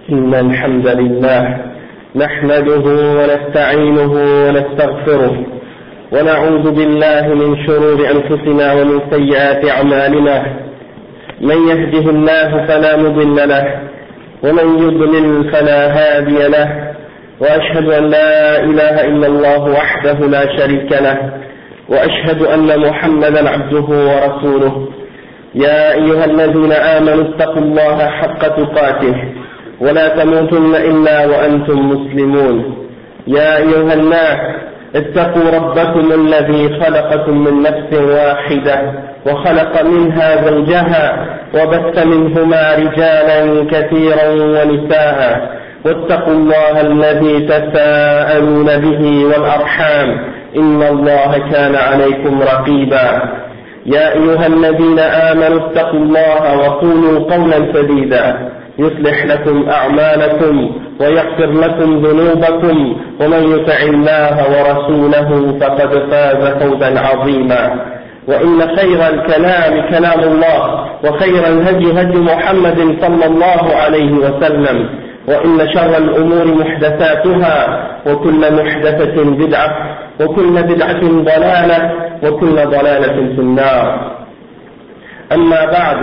إن الحمد لله نحمده ونستعينه ونستغفره ونعوذ بالله من شرور أنفسنا ومن سيئات أعمالنا. من يهده الله فلا مضل له ومن يضلل فلا هادي له، وأشهد أن لا إله إلا الله وحده لا شريك له، وأشهد أن محمدا عبده ورسوله. يا أيها الذين آمنوا اتقوا الله حق تقاته ولا تموتن إلا وأنتم مسلمون. يا أيها الناس اتقوا ربكم الذي خلقكم من نفس واحدة وخلق منها زوجها وبث منهما رجالا كثيرا ونساء، واتقوا الله الذي تساءلون به والأرحام إن الله كان عليكم رقيبا. يا أيها الذين آمنوا اتقوا الله وقولوا قولا سديدا يصلح لكم أعمالكم ويغفر لكم ذنوبكم، ومن يطع الله ورسوله فقد فاز فوزا عظيما. وإن خير الكلام كلام الله، وخير الهدي هدي محمد صلى الله عليه وسلم، وإن شر الأمور محدثاتها، وكل محدثة بدعة، وكل بدعة ضلالة، وكل ضلالة في النار. أما بعد،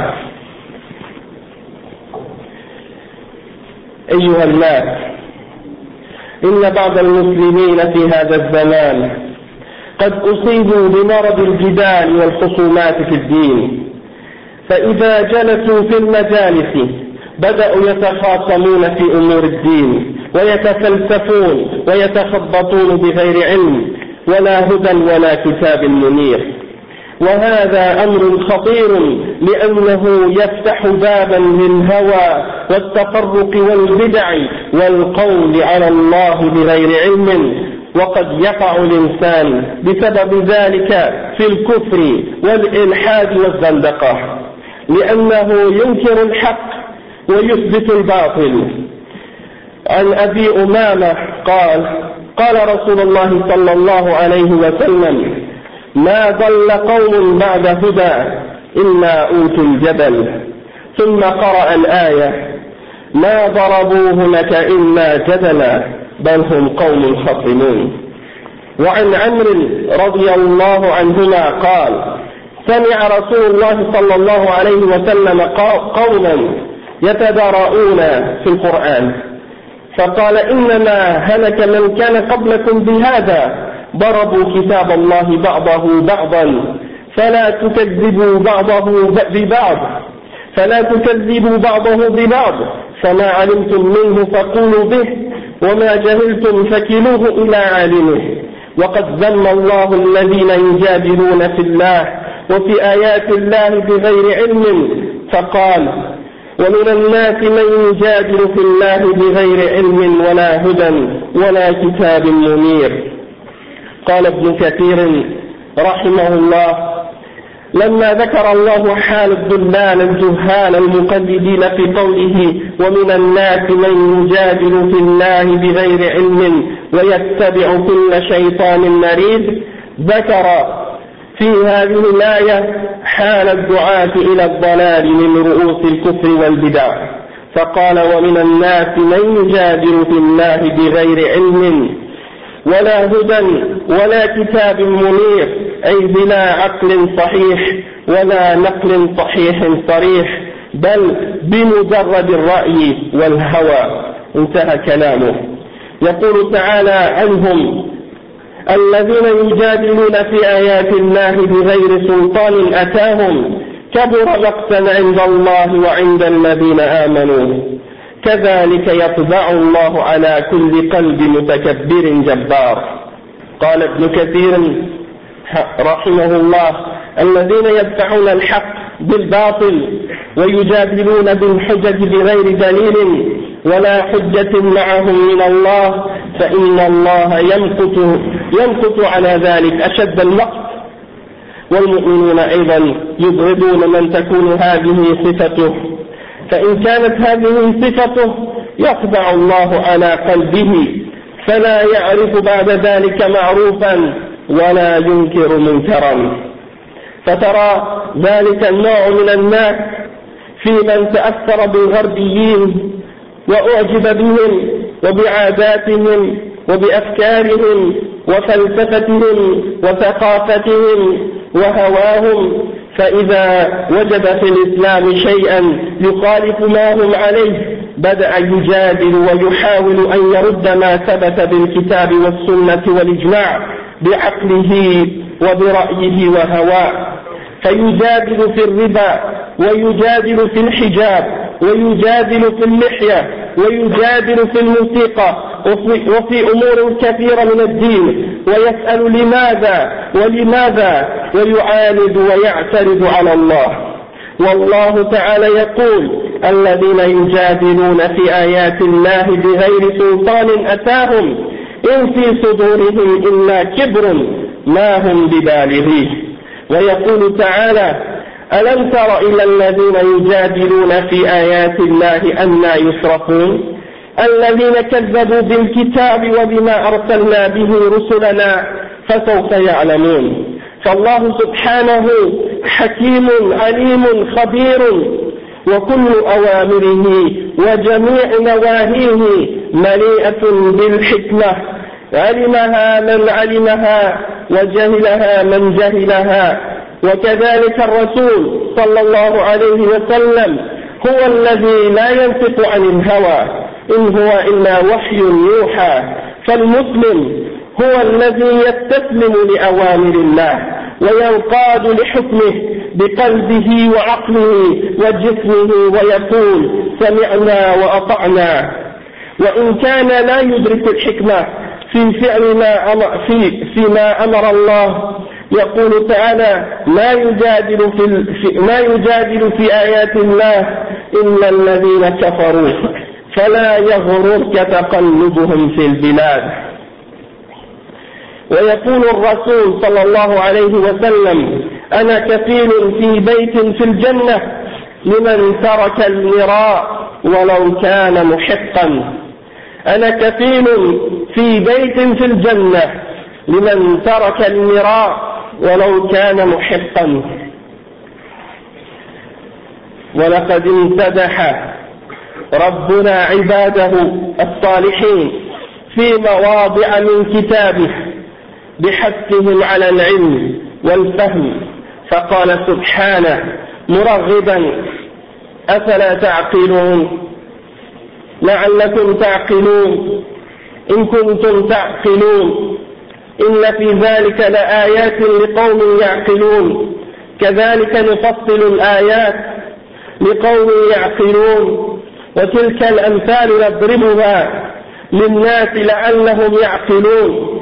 أيها الناس، إن بعض المسلمين في هذا الزمان قد أصيبوا بمرض الجدال والخصومات في الدين، فإذا جلسوا في المجالس بدأوا يتخاصمون في أمور الدين ويتفلسفون ويتخبطون بغير علم ولا هدى ولا كتاب منير. وهذا أمر خطير، لأنه يفتح بابا للهوى والتفرق والبدع والقول على الله بغير علم، وقد يقع الإنسان بسبب ذلك في الكفر والإلحاد والزندقة، لأنه ينكر الحق ويثبت الباطل. عن أبي أمامة قال رسول الله صلى الله عليه وسلم: ما ضل قوم بعد هدى إلا أوتوا الجبل. ثم قرأ الآية: ما ضربوه لك إلا جدلا بل هم قوم خصمون. وعن عمرو رضي الله عنهما قال: سمع رسول الله صلى الله عليه وسلم قوما يتدارؤون في القرآن، فقال: إنما هلك من كان قبلكم بهذا، ضربوا كتاب الله بعضه بعضا فلا تكذبوا بعضه ببعض، فما علمتم منه فقولوا به، وما جهلتم فكلوه إلى عالمه. وقد ذم الله الذين يجادلون في الله وفي آيات الله بغير علم، فقال: ومن الناس من يجادل في الله بغير علم ولا هدى ولا كتاب منير. قال ابن كثير رحمه الله: لما ذكر الله حال الضلال الجهال المقلدين في قوله: ومن الناس من يجادل في الله بغير علم ويتبع كل شيطان مريد، ذكر في هذه الآية حال الدعاة إلى الضلال من رؤوس الكفر والبدع، فقال: ومن الناس من يجادل في الله بغير علم ولا هدى ولا كتاب منير، أي بلا عقل صحيح ولا نقل صحيح صريح، بل بمجرد الرأي والهوى. انتهى كلامه. يقول تعالى عنهم: الذين يجادلون في آيات الله بغير سلطان أتاهم كبر مقتا عند الله وعند الذين آمنوا، كذلك يطبع الله على كل قلب متكبر جبار. قال ابن كثير رحمه الله: الذين يدفعون الحق بالباطل ويجادلون بالحجج بغير دليل ولا حجة معهم من الله، فإن الله يمقت على ذلك أشد المقت. والمؤمنون أيضا يبغضون من تكون هذه صفته، فإن كانت هذه صفته يطبع الله على قلبه فلا يعرف بعد ذلك معروفا ولا ينكر منكرا. فترى ذلك النوع من الناس في من تأثر بالغربيين وأعجب بهم وبعاداتهم وبأفكارهم وفلسفتهم وثقافتهم وهواهم، فإذا وجد في الإسلام شيئا يخالف ما هم عليه بدأ يجادل ويحاول أن يرد ما ثبت بالكتاب والسنة والإجماع بعقله وبرأيه وهواه، فيجادل في الربا ويجادل في الحجاب ويجادل في اللحية ويجادل في الموسيقى وفي أمور كثيرة من الدين، ويسأل ولماذا ويعاند ويعترض على الله. والله تعالى يقول: الذين يجادلون في آيات الله بغير سلطان أتاهم إن في صدورهم إلا كبر ما هم ببالغيه. ويقول تعالى: ألم تر إلى الذين يجادلون في آيات الله أنى يصرفون الذين كذبوا بالكتاب وبما أرسلنا به رسلنا فسوف يعلمون. فالله سبحانه حكيم عليم خبير، وكل أوامره وجميع نواهيه مليئة بالحكمة، علمها من علمها وجهلها من جهلها. وكذلك الرسول صلى الله عليه وسلم هو الذي لا ينطق عن الهوى إن هو إلا وحي يوحى، فالمسلم هو الذي يستسلم لأوامر الله وينقاد لحكمه بقلبه وعقله وجسمه ويقول: سمعنا وأطعنا. وإن كان لا يدرك الحكمة في فعل ما أمر الله، يقول تعالى: ما يجادل في آيات الله إلا الذين كفروا فلا يغررك تقلبهم في البلاد. ويقول الرسول صلى الله عليه وسلم: أنا كفيل في بيت في الجنة لمن ترك المراء ولو كان محقا. أنا كفيل في بيت في الجنة لمن ترك المراء ولو كان محقا. ولقد امتدح ربنا عباده الصالحين في مواضع من كتابه بحثهم على العلم والفهم، فقال سبحانه مرغبا: أفلا تعقلون لعلكم تعقلون إن كنتم تعقلون إن في ذلك لآيات لقوم يعقلون كذلك نفصل الآيات لقوم يعقلون وتلك الأمثال نضربها للناس لعلهم يعقلون.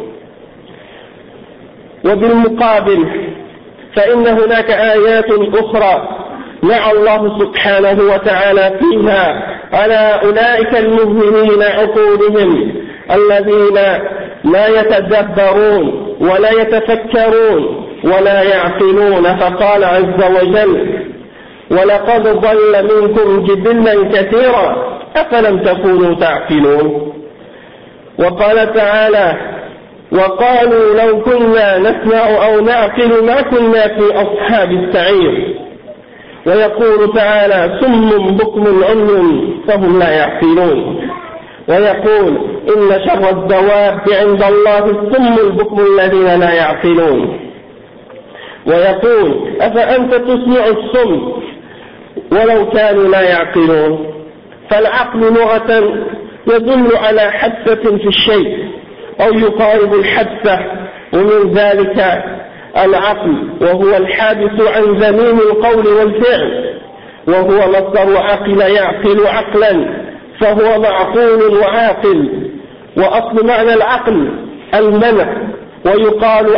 وبالمقابل فإن هناك آيات أخرى نعى الله سبحانه وتعالى فيها على أولئك المهملين عقولهم الذين لا يتدبرون ولا يتفكرون ولا يعقلون، فقال عز وجل: ولقد ضل منكم جبلا كثيرا أفلم تكونوا تعقلون. وقال تعالى: وقالوا لو كنا نسمع أو نعقل ما كنا في أصحاب السعير. ويقول تعالى: صم بكم عمي فهم لا يعقلون. ويقول: إن شر الدواب عند الله الصم البكم الذين لا يعقلون. ويقول: أفأنت تسمع الصم ولو كانوا لا يعقلون. فالعقل لغة يدل على حدثة في الشيء أو يقارب الحدثة، ومن ذلك العقل وهو الحادث عن زميم القول والفعل، وهو مصدر عقل يعقل عقلا، فهو معقول وعاقل. وأصل معنى العقل المنع، ويقال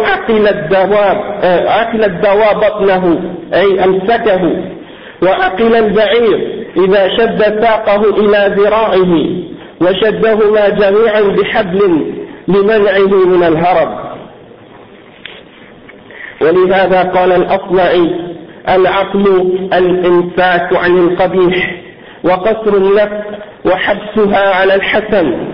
عقل الدواب بطنه أي أمسكه. وعقل البعير إذا شد ساقه إلى ذراعه وشدهما جميعا بحبل لمنعه من الهرب. ولهذا قال الأصمعي: العقل الإمساك عن القبيح وقصر النفس وحبسها على الحسن.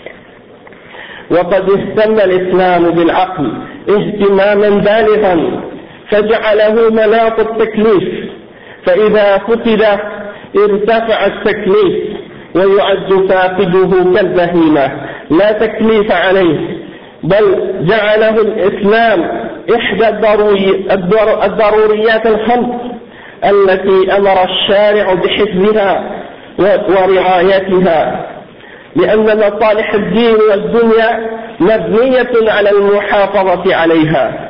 وقد اهتم الإسلام بالعقل اهتماما بالغا فجعله مناط التكليف، فإذا فقد ارتفع التكليف ويعد فاقده كالبهيمة لا تكليف عليه، بل جعله الإسلام إحدى الضروريات الخمس التي أمر الشارع بحفظها ورعايتها، لأن مصالح الدين والدنيا مبنية على المحافظة عليها،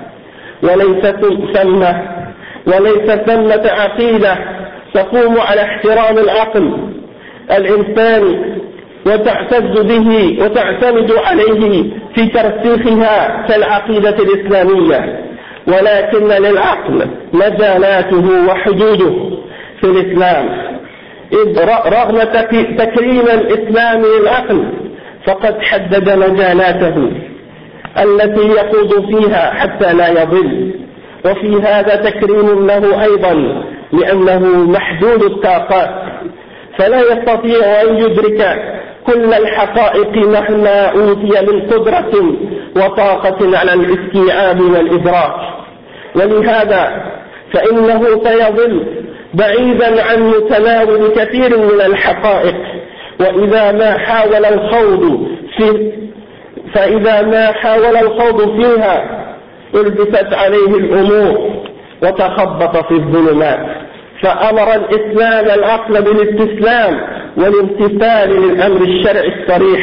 وليس ثمة عقيدة تقوم على احترام العقل الإنساني وتعتز به وتعتمد عليه في ترسيخها كالعقيدة الإسلامية، ولكن للعقل مجالاته وحدوده في الإسلام، إذ رغم تكريم الإسلام للعقل فقد حدد مجالاته التي يخوض فيها حتى لا يضل، وفي هذا تكريم له أيضا لأنه محدود الطاقات، فلا يستطيع أن يدرك كل الحقائق مهما أوتي من قدرة وطاقة على الاستيعاب والإدراك، ولهذا فإنه سيظل بعيدا عن متناول كثير من الحقائق، فإذا ما حاول الخوض فيها البست عليه الأمور وتخبط في الظلمات، فأمر الإسلام العقل بالاستسلام والامتثال للأمر الشرعي الصريح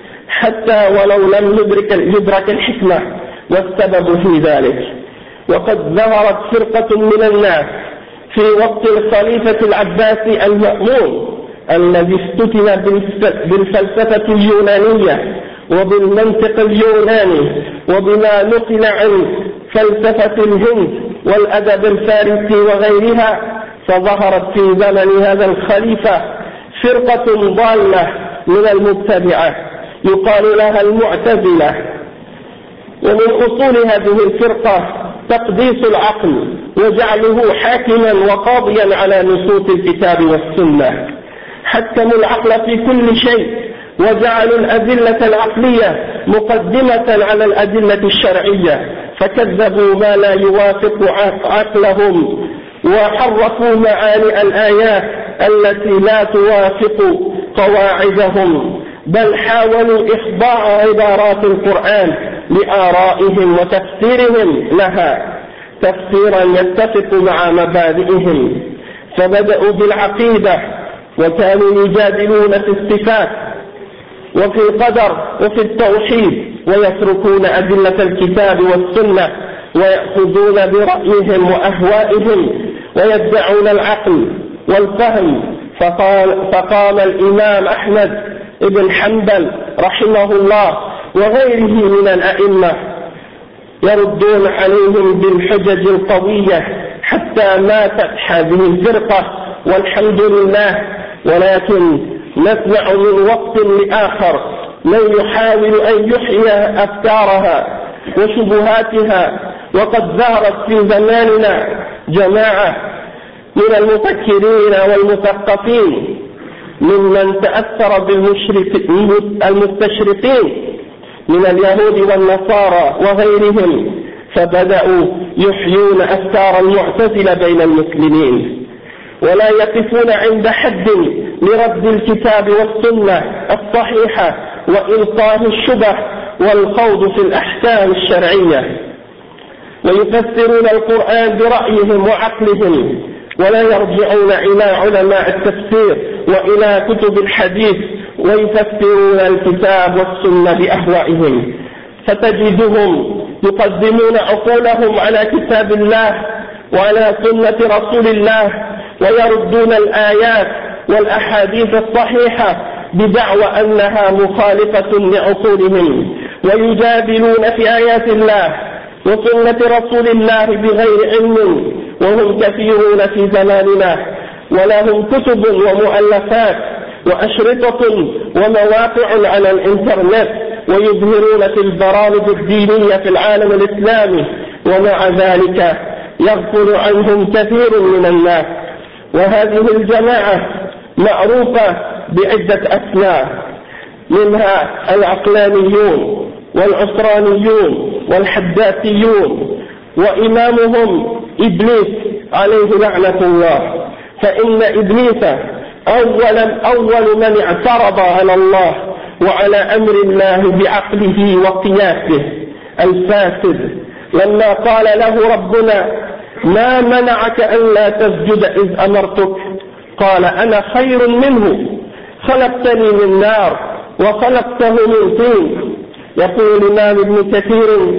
حتى ولو لم يدرك الحكمة والسبب في ذلك. وقد ظهرت فرقة من الناس في وقت الخليفة العباسي المأمون الذي افتتن بالفلسفة اليونانية وبالمنطق اليوناني وبما نقل عن فلسفة الهند والأدب الفارسي وغيرها، فظهرت في زمن هذا الخليفة فرقة ضالة من المبتدعة يقال لها المعتزلة، ومن أصول هذه الفرقة تقديس العقل وجعله حاكما وقاضيا على نصوص الكتاب والسنة، حكموا العقل في كل شيء وجعلوا الأدلة العقلية مقدمة على الأدلة الشرعية، فكذبوا ما لا يوافق عقلهم وحرفوا معاني الآيات التي لا توافق قواعدهم، بل حاولوا إخضاع عبارات القرآن لآرائهم وتفسيرهم لها تفسيرا يتفق مع مبادئهم، فبدأوا بالعقيدة وكانوا يجادلون في الصفات وفي القدر وفي التوحيد، ويتركون أدلة الكتاب والسنة ويأخذون برأيهم وأهوائهم ويدعون العقل والفهم. فقام الإمام أحمد بن حنبل رحمه الله وغيره من الأئمة يردون عليهم بالحجج القوية حتى ماتت هذه الفرقة والحمد لله. ولكن نسمع من وقت لآخر من يحاول أن يحيي أفكارها وشبهاتها، وقد ظهرت في زماننا جماعة من المفكرين والمثقفين ممن تأثر بالمستشرقين من اليهود والنصارى وغيرهم، فبدأوا يحيون أفكار المعتزلة بين المسلمين، ولا يقفون عند حد لرد الكتاب والسنة الصحيحة وإلقاء الشبه والخوض في الأحكام الشرعية، ويفسرون القرآن برأيهم وعقلهم، ولا يرجعون إلى علماء التفسير وإلى كتب الحديث ويفسرون الكتاب والسنة بأهوائهم، فتجدهم يقدمون عقولهم على كتاب الله وعلى سنة رسول الله، ويردون الآيات والأحاديث الصحيحة بدعوى أنها مخالفة لعقولهم، ويجادلون في آيات الله وسنة رسول الله بغير علم، وهم كثيرون في زماننا، ولهم كتب ومؤلفات وأشرطة ومواقع على الإنترنت، ويظهرون في البرامج الدينية في العالم الإسلامي، ومع ذلك يغفل عنهم كثير من الناس. وهذه الجماعة معروفة بعدة أسماء، منها العقلانيون والعسرانيون والحداثيون، وإمامهم إبليس عليه لعنة الله، فإن إبليس أول من اعترض على الله وعلى أمر الله بعقله وقياسه الفاسد لما قال له ربنا ما منعك ألا تسجد إذ أمرتك قال أنا خير منه خلقتني من نار وخلقته من طين. يقول الإمام ابن كثير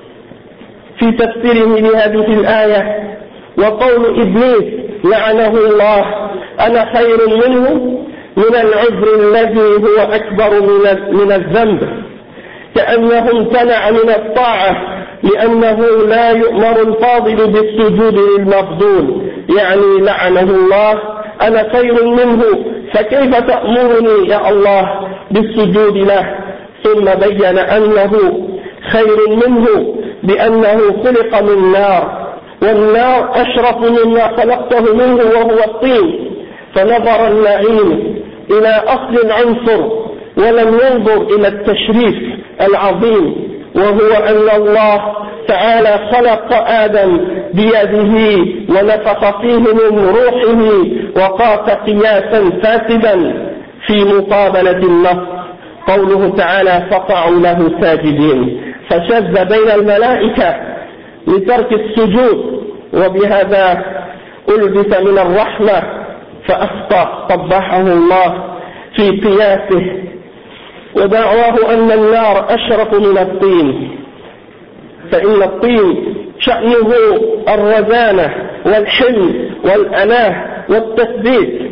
في تفسيره لهذه الآية وقول إبليس لعنه الله أنا خير منه من العذر الذي هو أكبر من الذنب كأنه امتنع من الطاعة لأنه لا يؤمر الفاضل بالسجود للمفضول يعني لعنه الله أنا خير منه فكيف تأمرني يا الله بالسجود له ثم بين أنه خير منه بأنه خلق من نار والنار أشرف مما خلقته منه وهو الطين فنظر اللعين إلى أصل العنصر ولم ينظر إلى التشريف العظيم وهو أن الله تعالى خلق آدم بيده ونفخ فيه من روحه وقاس قياسا فاسدا في مقابلة النص قوله تعالى فقعوا له ساجدين فشذ بين الملائكة لترك السجود وبهذا ألبس من الرحمة فأخطأ قبحه الله في قياسه ودعواه أن النار أشرف من الطين فإن الطين شأنه الرزانة والحلم والأناه والتثبيت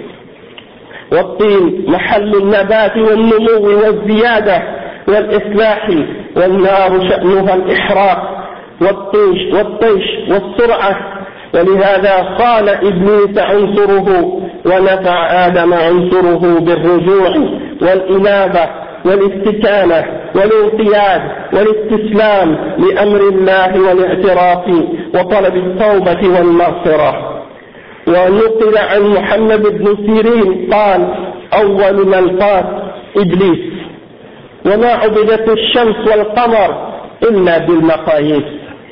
والطين محل النبات والنمو والزيادة والإصلاح والنار شأنها الإحراق والطيش والسرعة ولهذا خان إبليس عنصره ونفع آدم عنصره بالرجوع والإنابة والاستكانة والانقياد والاستسلام لأمر الله والاعتراف وطلب التوبة والمغفرة. ونقل عن محمد بن سيرين قال أول من قاس إبليس وما عبدت الشمس والقمر إلا بالمقاييس.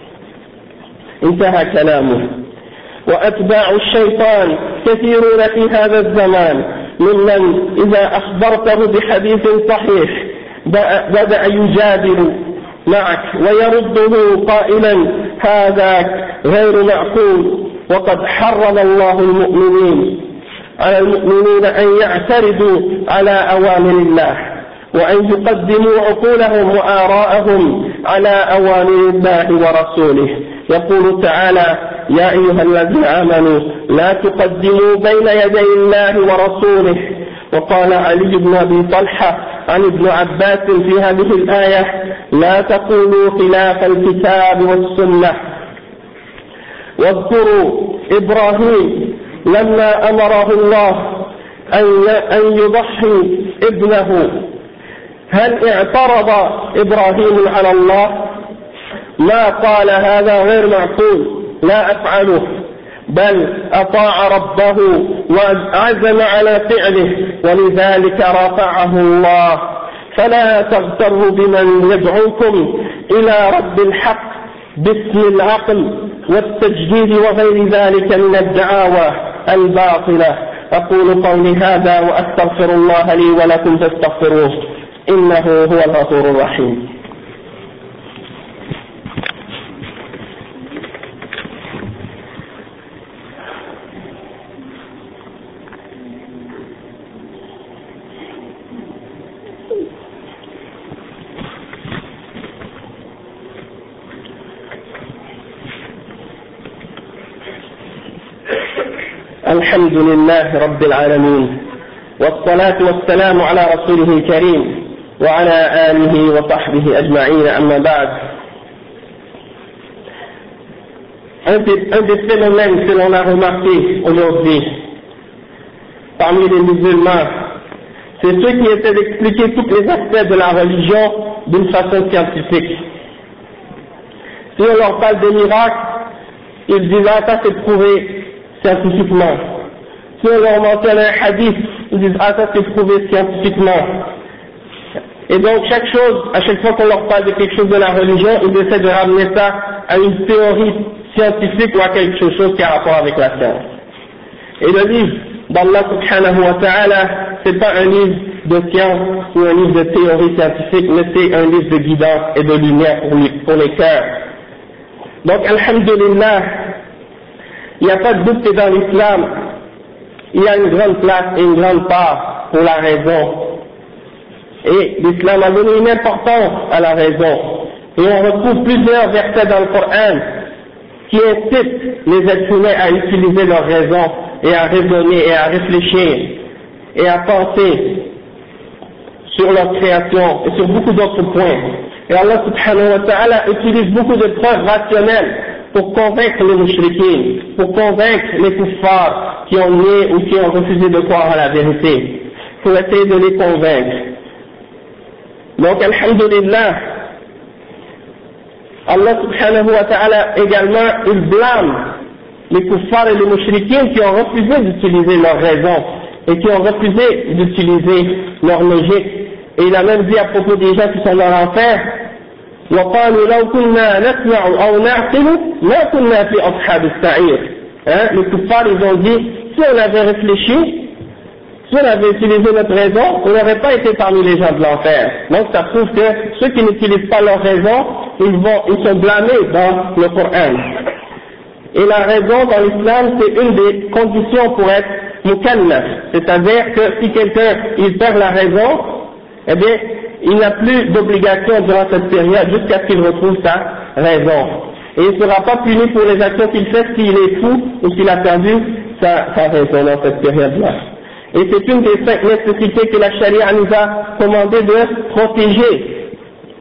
انتهى كلامه. وأتباع الشيطان كثيرون في هذا الزمان ممن إذا أخبرته بحديث صحيح بدأ يجادل معك ويرده قائلا هذا غير معقول وقد حرم الله على المؤمنين أن يعترضوا على أوامر الله وأن يقدموا عقولهم وآراءهم على أوامر الله ورسوله. يقول تعالى يا أيها الذين آمنوا لا تقدموا بين يدي الله ورسوله. وقال علي بن أبي طلحة عن ابن عباس في هذه الآية لا تقولوا خلاف الكتاب والسنة. واذكروا إبراهيم لما أمره الله أن يضحي ابنه هل اعترض إبراهيم على الله؟ ما قال هذا غير معقول لا أفعله بل أطاع ربه وعزم على فعله ولذلك رفعه الله. فلا تغتروا بمن يدعوكم إلى رب الحق باسم العقل والتجديد وغير ذلك من الدعاوى الباطلة. أقول قولي هذا وأستغفر الله لي ولكم فاستغفروه إنه هو الغفور الرحيم. الحمد لله رب العالمين والصلاة والسلام على رسوله الكريم وعلى آله وصحبه أجمعين. أما بعد, un des phénomènes que l'on a remarqué aujourd'hui parmi les musulmans, c'est ceux qui essaient d'expliquer tous les aspects de la religion d'une façon scientifique. Si on leur parle des miracles, ils disent ah ça c'est prouvé scientifiquement. Si on leur mentionne un hadith, ils disent ah ça c'est prouvé scientifiquement. Et donc chaque chose, à chaque fois qu'on leur parle de quelque chose de la religion, ils essaient de ramener ça à une théorie scientifique ou à quelque chose qui a rapport avec la science. Et le livre d'Allah subhanahu wa ta'ala, c'est pas un livre de science ou un livre de théorie scientifique, mais c'est un livre de guidance et de lumière pour les cœurs. Donc, alhamdulillah, il n'y a pas de doute que dans l'islam, il y a une grande place et une grande part pour la raison. Et l'islam a donné une importance à la raison. Et on retrouve plusieurs versets dans le Coran qui incitent les êtres humains à utiliser leur raison et à raisonner et à réfléchir et à penser sur leur création et sur beaucoup d'autres points. Et Allah subhanahu wa ta'ala utilise beaucoup de preuves rationnelles pour convaincre les mushrikines, pour convaincre les kuffars qui ont nié ou qui ont refusé de croire à la vérité, pour essayer de les convaincre. Donc, alhamdulillah, Allah subhanahu wa ta'ala également, il blâme les kuffars et les mushrikines qui ont refusé d'utiliser leur raison et qui ont refusé d'utiliser leur logique. Et il a même dit à propos des gens qui sont dans l'enfer, وَقَالُوا لَوْ كُنَّا نَسْمَعُ أَوْ نَعْقِلُ مَا كُنَّا فِي أَصْحَابِ السَّعِيرِ. Les kuffars, ils ont dit, si on avait réfléchi, si on avait utilisé notre raison, on n'aurait pas été parmi les gens de l'enfer. Donc ça prouve que ceux qui n'utilisent pas leur raison, ils sont blâmés dans le Coran. Et la raison dans l'islam, c'est une des conditions pour être mukallaf. C'est-à-dire que si quelqu'un il perd la raison, eh bien, il n'a plus d'obligation durant cette période jusqu'à ce qu'il retrouve sa raison. Et il ne sera pas puni pour les actions qu'il fait s'il est fou ou s'il a perdu sa raison dans cette période-là. Et c'est une des 5 nécessités que la charia nous a commandé de protéger.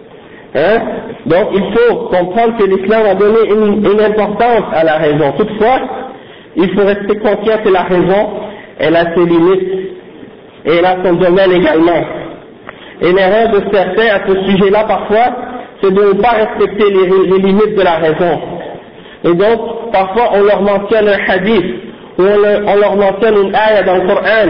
Donc il faut comprendre que l'islam a donné une importance à la raison. Toutefois, il faut rester conscient que la raison, elle a ses limites et elle a son domaine également. Et l'erreur de certains à ce sujet-là parfois, c'est de ne pas respecter les limites de la raison. Et donc, parfois on leur mentionne un hadith, ou on leur mentionne une ayah dans le Coran,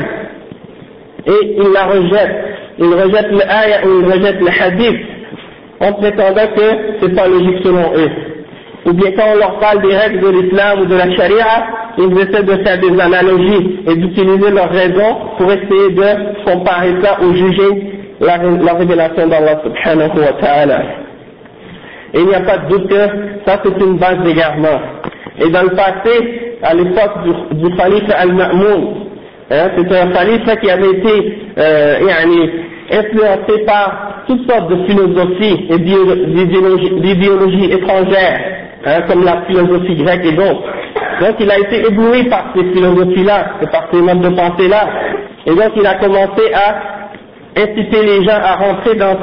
et ils la rejettent. Ils rejettent le ayah ou ils rejettent le hadith, en prétendant que c'est pas logique selon eux. Ou bien quand on leur parle des règles de l'islam ou de la charia, ils essaient de faire des analogies et d'utiliser leur raison pour essayer de comparer ça ou juger la révélation d'Allah subhanahu wa ta'ala. Et il n'y a pas de doute que ça c'est une base d'égarement. Et dans le passé, à l'époque du khalife al-Ma'moun, c'était un khalife qui avait été influencé par toutes sortes de philosophies et d'idéologies étrangères, comme la philosophie grecque et d'autres. Donc il a été ébloui par ces philosophies-là et par ces modes de pensée-là. Et donc il a commencé à inciter les gens à rentrer dans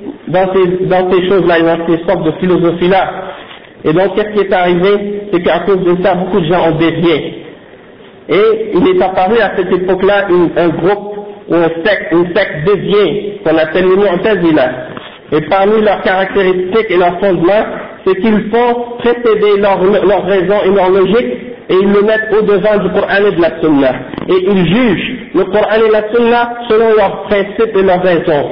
ces choses-là, dans ces sortes de philosophies-là. Et donc qu'est-ce qui est arrivé? C'est qu'à cause de ça, beaucoup de gens ont dévié. Et il est apparu à cette époque-là un groupe ou une secte déviée qu'on appelle les Mu'tazila. Et parmi leurs caractéristiques et leurs fondements, c'est qu'ils font précéder leur raison et leur logique et ils le mettent au-devant du Coran et de la Sunna. Et ils jugent le Coran et la Sunna selon leurs principes et leurs raisons.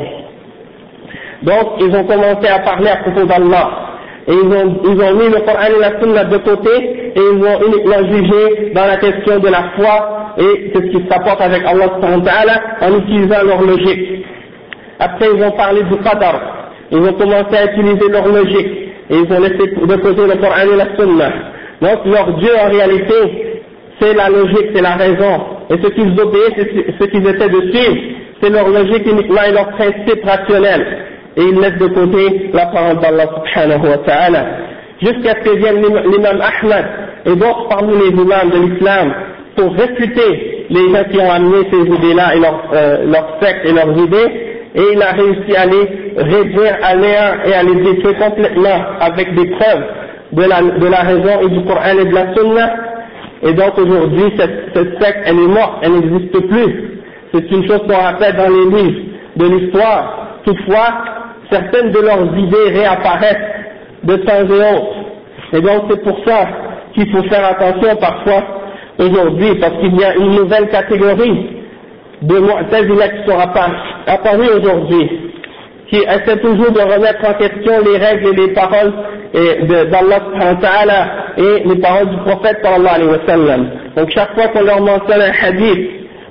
Donc ils ont commencé à parler à propos d'Allah. Et ils ont mis le Coran et la Sunna de côté et ils ont uniquement jugé dans la question de la foi et ce qui se rapporte avec Allah subhanahu wa ta'ala en utilisant leur logique. Après ils ont parlé du Qadar, ils ont commencé à utiliser leur logique et ils ont laissé de côté le Coran et la Sunna. Donc leur Dieu en réalité c'est la logique, c'est la raison et ce qu'ils obéissent, ce qu'ils essaient de suivre, c'est leur logique uniquement et leur principe rationnel. Et ils laissent de côté la parole d'Allah subhanahu wa ta'ala. Jusqu'à ce que vienne l'imam Ahmad et d'autres parmi les imams de l'islam pour réfuter les gens qui ont amené ces idées-là et leurs sectes et leurs idées, et il a réussi à les réduire à néant et à les détruire complètement avec des preuves de la raison et du Coran et de la Sunna. Et donc aujourd'hui cette secte elle est morte, elle n'existe plus. C'est une chose qu'on rappelle dans les livres de l'histoire. Toutefois, certaines de leurs idées réapparaissent de temps et autre. Et donc c'est pour ça qu'il faut faire attention parfois aujourd'hui, parce qu'il y a une nouvelle catégorie de Mu'tazila qui sont apparus aujourd'hui, qui essaient toujours de remettre en question les règles et les paroles d'Allah subhanahu wa ta'ala et les paroles du prophète sallallahu alayhi wa sallam. Donc chaque fois qu'on leur mentionne un hadith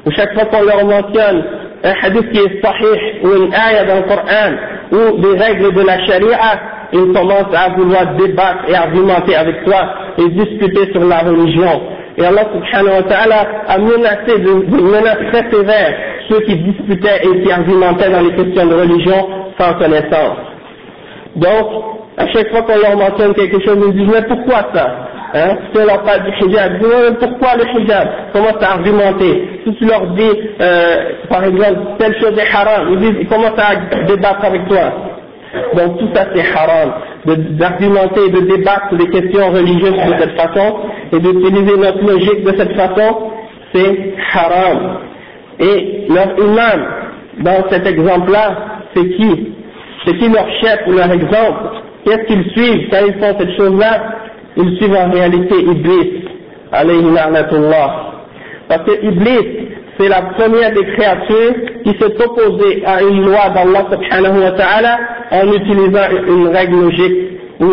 ou chaque fois qu'on leur mentionne un hadith qui est sahih ou une ayah dans le Coran ou des règles de la charia, ils commencent à vouloir débattre et argumenter avec toi et discuter sur la religion. Et Allah subhanahu wa ta'ala a menacé de menaces très sévères ceux qui disputaient et qui argumentaient dans les questions de religion sans connaissance. Donc, à chaque fois qu'on leur mentionne quelque chose, ils disent, mais pourquoi ça? Si on leur parle du hijab, ils disent, mais pourquoi le hijab? Commencent à argumenter. Si tu leur dis, par exemple, telle chose est haram, ils commencent à débattre avec toi. Donc tout ça c'est haram, d'argumenter et de débattre sur des questions religieuses de cette façon, et d'utiliser notre logique de cette façon, c'est haram. Et leur imam, dans cet exemple-là, c'est qui? C'est qui leur chef ou leur exemple? Qu'est-ce qu'ils suivent quand ils font cette chose-là? Ils suivent en réalité Iblis, alayhi la'natullah. Parce que Iblis, c'est la première des créatures qui s'est opposée à une loi d'Allah subhanahu wa ta'ala en utilisant une règle logique ou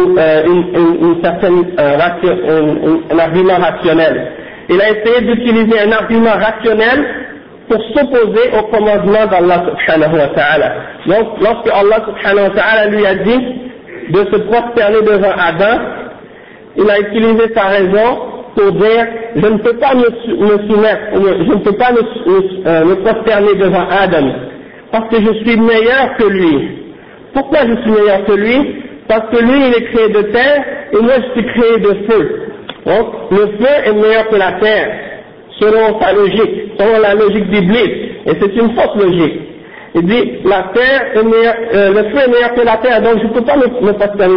un argument rationnel. Il a essayé d'utiliser un argument rationnel pour s'opposer au commandement d'Allah subhanahu wa ta'ala. Donc, lorsque Allah subhanahu wa ta'ala lui a dit de se prosterner devant Adam, il a utilisé sa raison pour dire, je ne peux pas me soumettre, je ne peux pas me prosterner devant Adam, parce que je suis meilleur que lui. Pourquoi je suis meilleur que lui? Parce que lui, il est créé de terre, et moi, je suis créé de feu. Donc, le feu est meilleur que la terre, selon sa logique, selon la logique d'Iblis, et c'est une fausse logique. Il dit, la terre est meilleure, le feu est meilleur que la terre, donc je ne peux pas me prosterner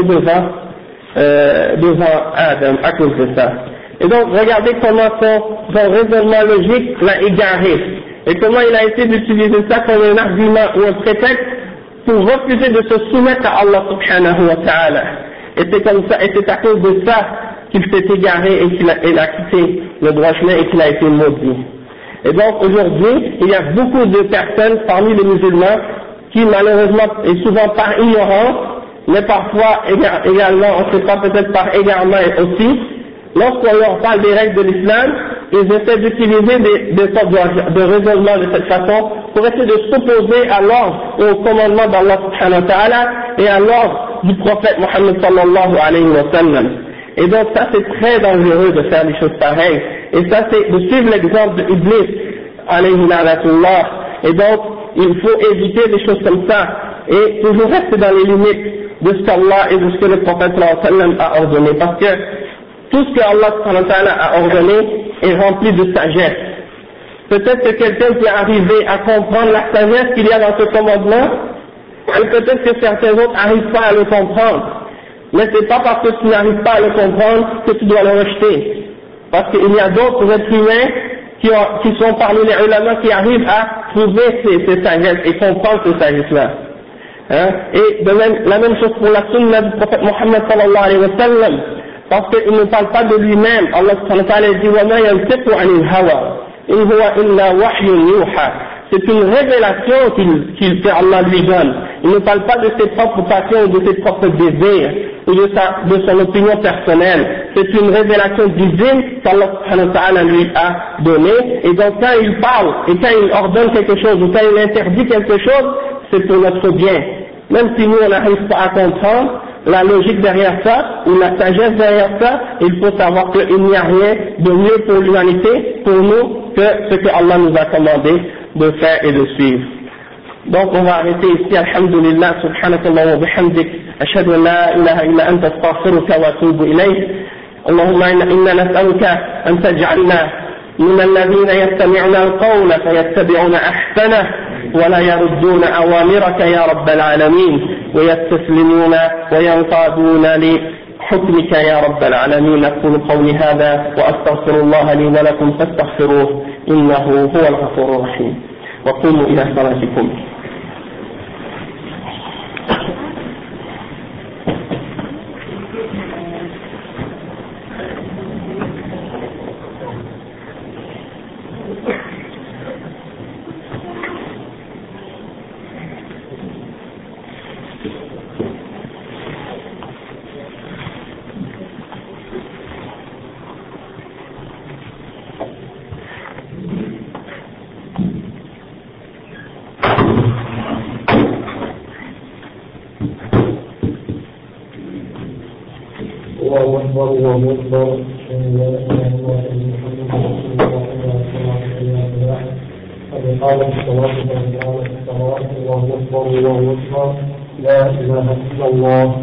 devant Adam, à cause de ça. Et donc, regardez comment son raisonnement logique l'a égaré. Et comment il a essayé d'utiliser ça comme un argument ou un prétexte pour refuser de se soumettre à Allah subhanahu wa ta'ala. Et c'est comme ça, et c'est à cause de ça qu'il s'est égaré et qu'il a quitté le droit chemin et qu'il a été maudit. Et donc, aujourd'hui, il y a beaucoup de personnes parmi les musulmans qui, malheureusement, et souvent par ignorance, mais parfois également, on ne sait pas, peut-être par égarement aussi, lorsqu'on leur parle des règles de l'islam, ils essaient d'utiliser des sortes de raisonnement de cette façon pour essayer de s'opposer à l'ordre et au commandement d'Allah subhanahu wa ta'ala et à l'ordre du prophète Mohammed sallallahu alayhi wa sallam. Et donc ça c'est très dangereux de faire des choses pareilles. Et ça c'est de suivre l'exemple de Iblis alayhi la'natullah. Et donc il faut éviter des choses comme ça et toujours rester dans les limites de ce qu'Allah et de ce que le prophète sallallahu alayhi wa sallam a ordonné. Parce que tout ce que Allah a ordonné est rempli de sagesse. Peut-être que quelqu'un peut arriver à comprendre la sagesse qu'il y a dans ce commandement, et peut-être que certains autres n'arrivent pas à le comprendre. Mais c'est pas parce que tu n'arrives pas à le comprendre que tu dois le rejeter. Parce qu'il y a d'autres êtres humains qui sont parmi les ulama qui arrivent à trouver ces sagesses et comprendre ces sagesses-là. Et de même, la même chose pour la sunna du prophète Mohammed sallallahu alayhi wa sallam. Parce qu'il ne parle pas de lui-même. Allah subhanahu wa ta'ala dit وَمَا يَنْتِقُ عَنِ الْهَوَى إِنْ هُوَ إِلَّا وَحْيٌ يُوحَى. C'est une révélation que Allah lui donne. Il ne parle pas de ses propres passions ou de ses propres désirs ou de son opinion personnelle. C'est une révélation divine qu'Allah subhanahu wa ta'ala lui a donnée. Et donc quand il parle et quand il ordonne quelque chose ou quand il interdit quelque chose, c'est pour notre bien. Même si nous on n'arrive pas à comprendre la logique derrière ça, ou la sagesse derrière ça, il faut savoir qu'il n'y a rien de mieux pour l'humanité, pour nous, que ce que Allah nous a commandé de faire et de suivre. Donc on va arrêter ici, alhamdulillah, subhanakallah wa bihamdik, ashhadu an la ilaha illa anta astaghfiruka wa atubu ilayk. Allahumma inna nas'aluka an taj'alna من الذين يستمعون القول فيتبعون أحسنه ولا يردون أوامرك يا رب العالمين ويستسلمون وينقادون لحكمك يا رب العالمين. أقول قولي هذا وأستغفر الله لي ولكم فاستغفروه إنه هو الغفور الرحيم وقوموا إلى صلاتكم. الله أكبر الله أكبر لا إله إلا الله قد قامت الصلاة قد قامت الصلاة الله أكبر الله أكبر لا إله إلا الله.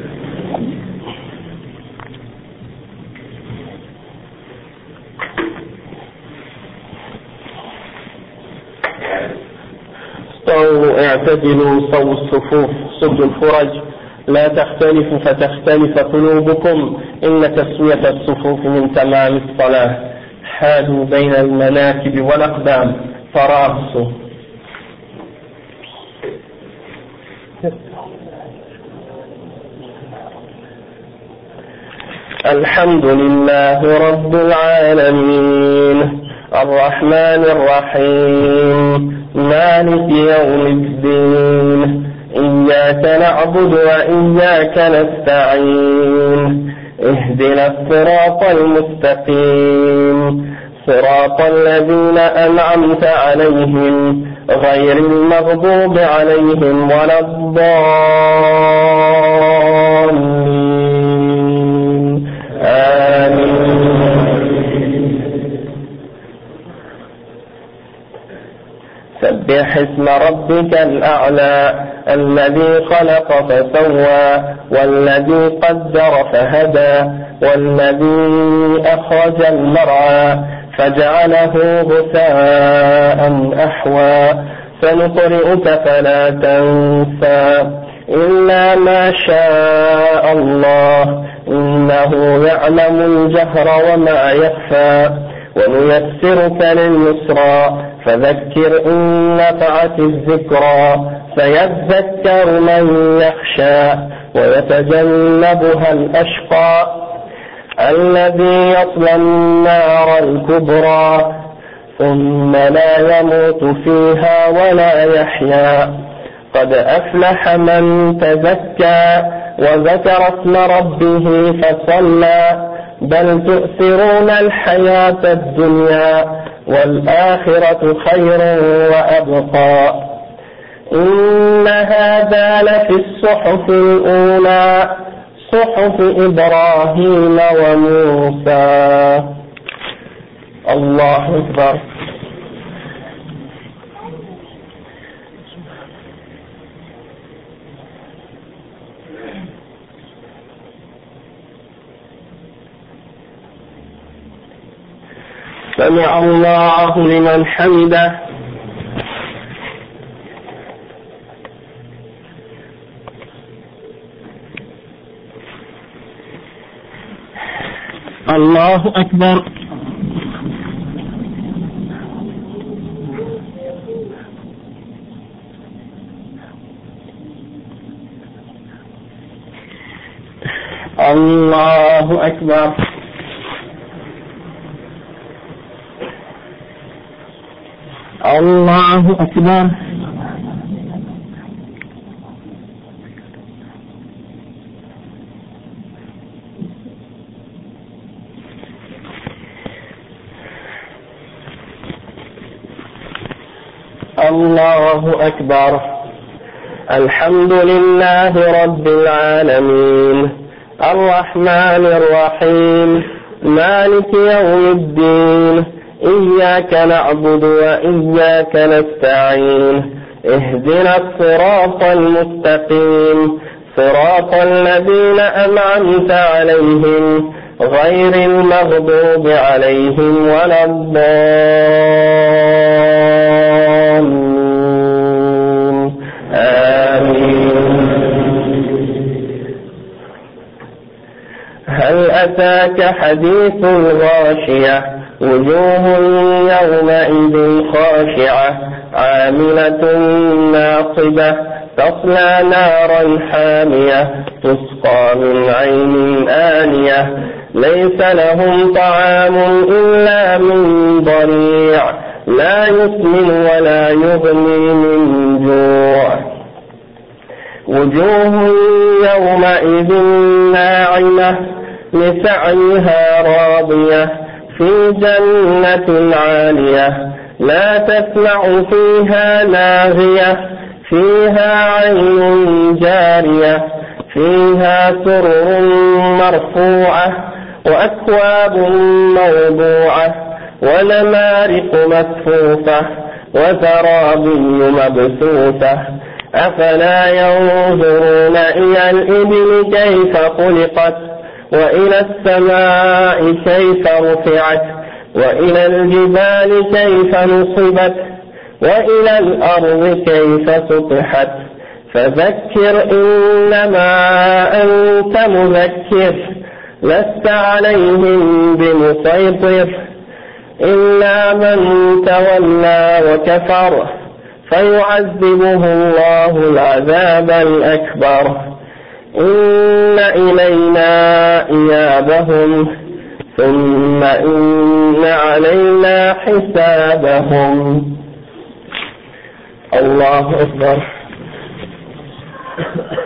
استووا اعتدلوا صووا الصفوف صدوا الفرج لا تختلفوا فتختلف قلوبكم إن تسوية الصفوف من تمام الصلاة. حادوا بين المناكب والأقدام تراصوا. الحمد لله رب العالمين الرحمن الرحيم مالك يوم الدين إياك نعبد وإياك نستعين اهدنا الصراط المستقيم صراط الذين أنعمت عليهم غير المغضوب عليهم ولا الضالين آمين. سبح اسم ربك الأعلى الذي خلق فسوى والذي قدر فهدى والذي أخرج المرعى فجعله غثاء أحوى. سنقرئك فلا تنسى إلا ما شاء الله إنه يعلم الجهر وما يخفى. ونيسرك لليسرى فذكر إن نفعت الذكرى سيذكر من يخشى ويتجنبها الأشقى الذي يصلى النار الكبرى ثم لا يموت فيها ولا يحيا. قد أفلح من تزكى وذكر اسم ربه فصلى بل تؤثرون الحياة الدنيا والآخرة خير وأبقى. إن هذا لفي الصحف الأولى صحف إبراهيم وموسى. الله أكبر. سمع الله لمن حمده. الله أكبر. الله أكبر. الله أكبر. الله أكبر. الحمد لله رب العالمين الرحمن الرحيم مالك يوم الدين إياك نعبد وإياك نستعين اهدنا الصراط المستقيم صراط الذين أنعمت عليهم غير المغضوب عليهم ولا الضالين آمين. هل أتاك حديث الغاشية وجوه يومئذ خاشعة عاملة ناصبة تصلى نارا حامية تسقى من عين آنية ليس لهم طعام إلا من ضريع لا يسمن ولا يغني من جوع. وجوه يومئذ ناعمة لسعيها راضية في جنة عالية لا تسمع فيها لاغية فيها عين جارية فيها سرر مرفوعة وأكواب موضوعة ونمارق مصفوفة وزرابي مبثوثة أفلا ينظرون إلى الإبل كيف خلقت وإلى السماء كيف رفعت وإلى الجبال كيف نصبت وإلى الأرض كيف سطحت فذكر إنما أنت مذكر لست عليهم بمسيطر إلا من تولى وكفر فيعذبه الله العذاب الأكبر إن إلينا إيابهم ثم إن علينا حسابهم. الله أكبر.